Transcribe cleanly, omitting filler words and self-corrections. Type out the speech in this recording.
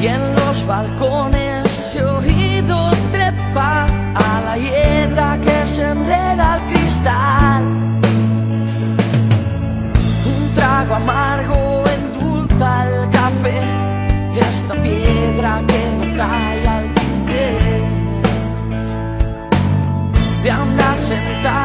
y en los balcones he oído trepar a la hiedra que se enreda al cristal. Un trago amargo endulza el café, esta piedra que no cae al tinte de andar sentado